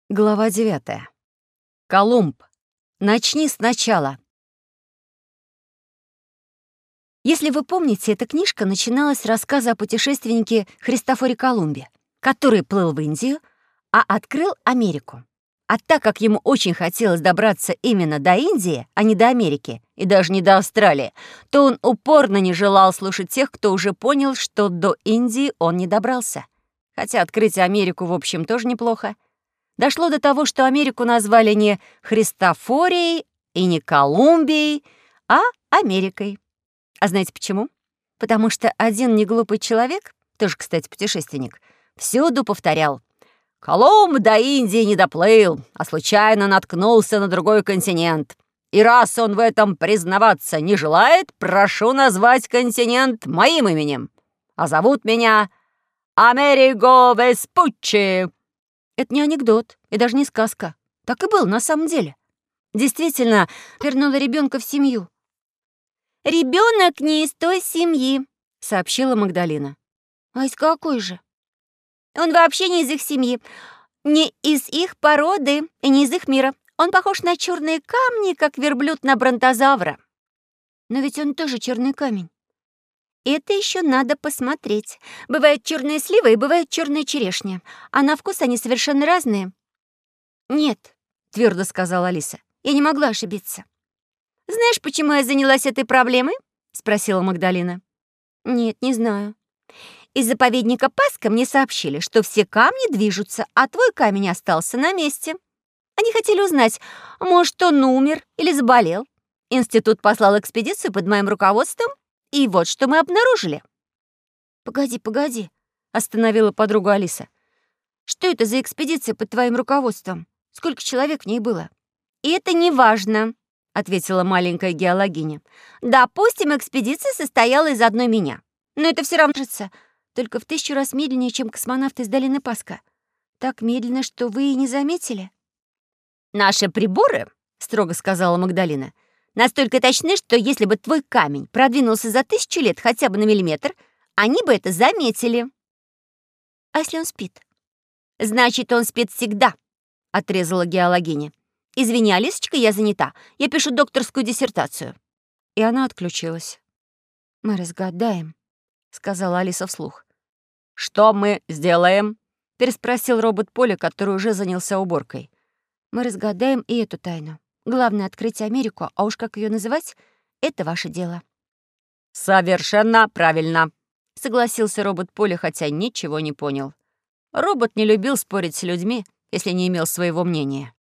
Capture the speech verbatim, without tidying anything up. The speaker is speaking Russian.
Глава девятая. Колумб. Начни сначала. Если вы помните, эта книжка начиналась с рассказа о путешественнике Христофоре Колумбе, который плыл в Индию, а открыл Америку. А так как ему очень хотелось добраться именно до Индии, а не до Америки, и даже не до Австралии, то он упорно не желал слушать тех, кто уже понял, что до Индии он не добрался. Хотя открыть Америку, в общем, тоже неплохо. Дошло до того, что Америку назвали не Христофорией и не Колумбией, а Америкой. А знаете почему? Потому что один неглупый человек, тоже, кстати, путешественник, всюду повторял: «Колумб до Индии не доплыл, а случайно наткнулся на другой континент. И раз он в этом признаваться не желает, прошу назвать континент моим именем. А зовут меня Америго Веспуччи». Это не анекдот и даже не сказка. Так и было на самом деле. Действительно, вернула ребенка в семью. «Ребенок не из той семьи», — сообщила Магдалина. «А из какой же?» «Он вообще не из их семьи, не из их породы и не из их мира. Он похож на черные камни, как верблюд на бронтозавра». «Но ведь он тоже черный камень». «Это еще надо посмотреть. Бывает черная слива и бывает черная черешня. А на вкус они совершенно разные». «Нет», — твердо сказала Алиса, — «я не могла ошибиться». «Знаешь, почему я занялась этой проблемой?» — спросила Магдалина. «Нет, не знаю». «Из заповедника Пасха мне сообщили, что все камни движутся, а твой камень остался на месте. Они хотели узнать, может, он умер или заболел. Институт послал экспедицию под моим руководством, и вот что мы обнаружили». «Погоди, погоди», — остановила подругу Алиса. «Что это за экспедиция под твоим руководством? Сколько человек в ней было?» «И это не важно», — ответила маленькая геологиня. «Допустим, экспедиция состояла из одной меня. Но это все равно кажется, только в тысячу раз медленнее, чем космонавты из долины Пасха. Так медленно, что вы и не заметили». «Наши приборы», — строго сказала Магдалина, «настолько точны, что если бы твой камень продвинулся за тысячу лет хотя бы на миллиметр, они бы это заметили». «А если он спит?» «Значит, он спит всегда», — отрезала геологиня. «Извини, Алисочка, я занята. Я пишу докторскую диссертацию». И она отключилась. «Мы разгадаем», — сказала Алиса вслух. «Что мы сделаем?» — переспросил робот Поля, который уже занялся уборкой. «Мы разгадаем и эту тайну. Главное — открыть Америку, а уж как ее называть — это ваше дело». «Совершенно правильно», — согласился робот Поля, хотя ничего не понял. Робот не любил спорить с людьми, если не имел своего мнения.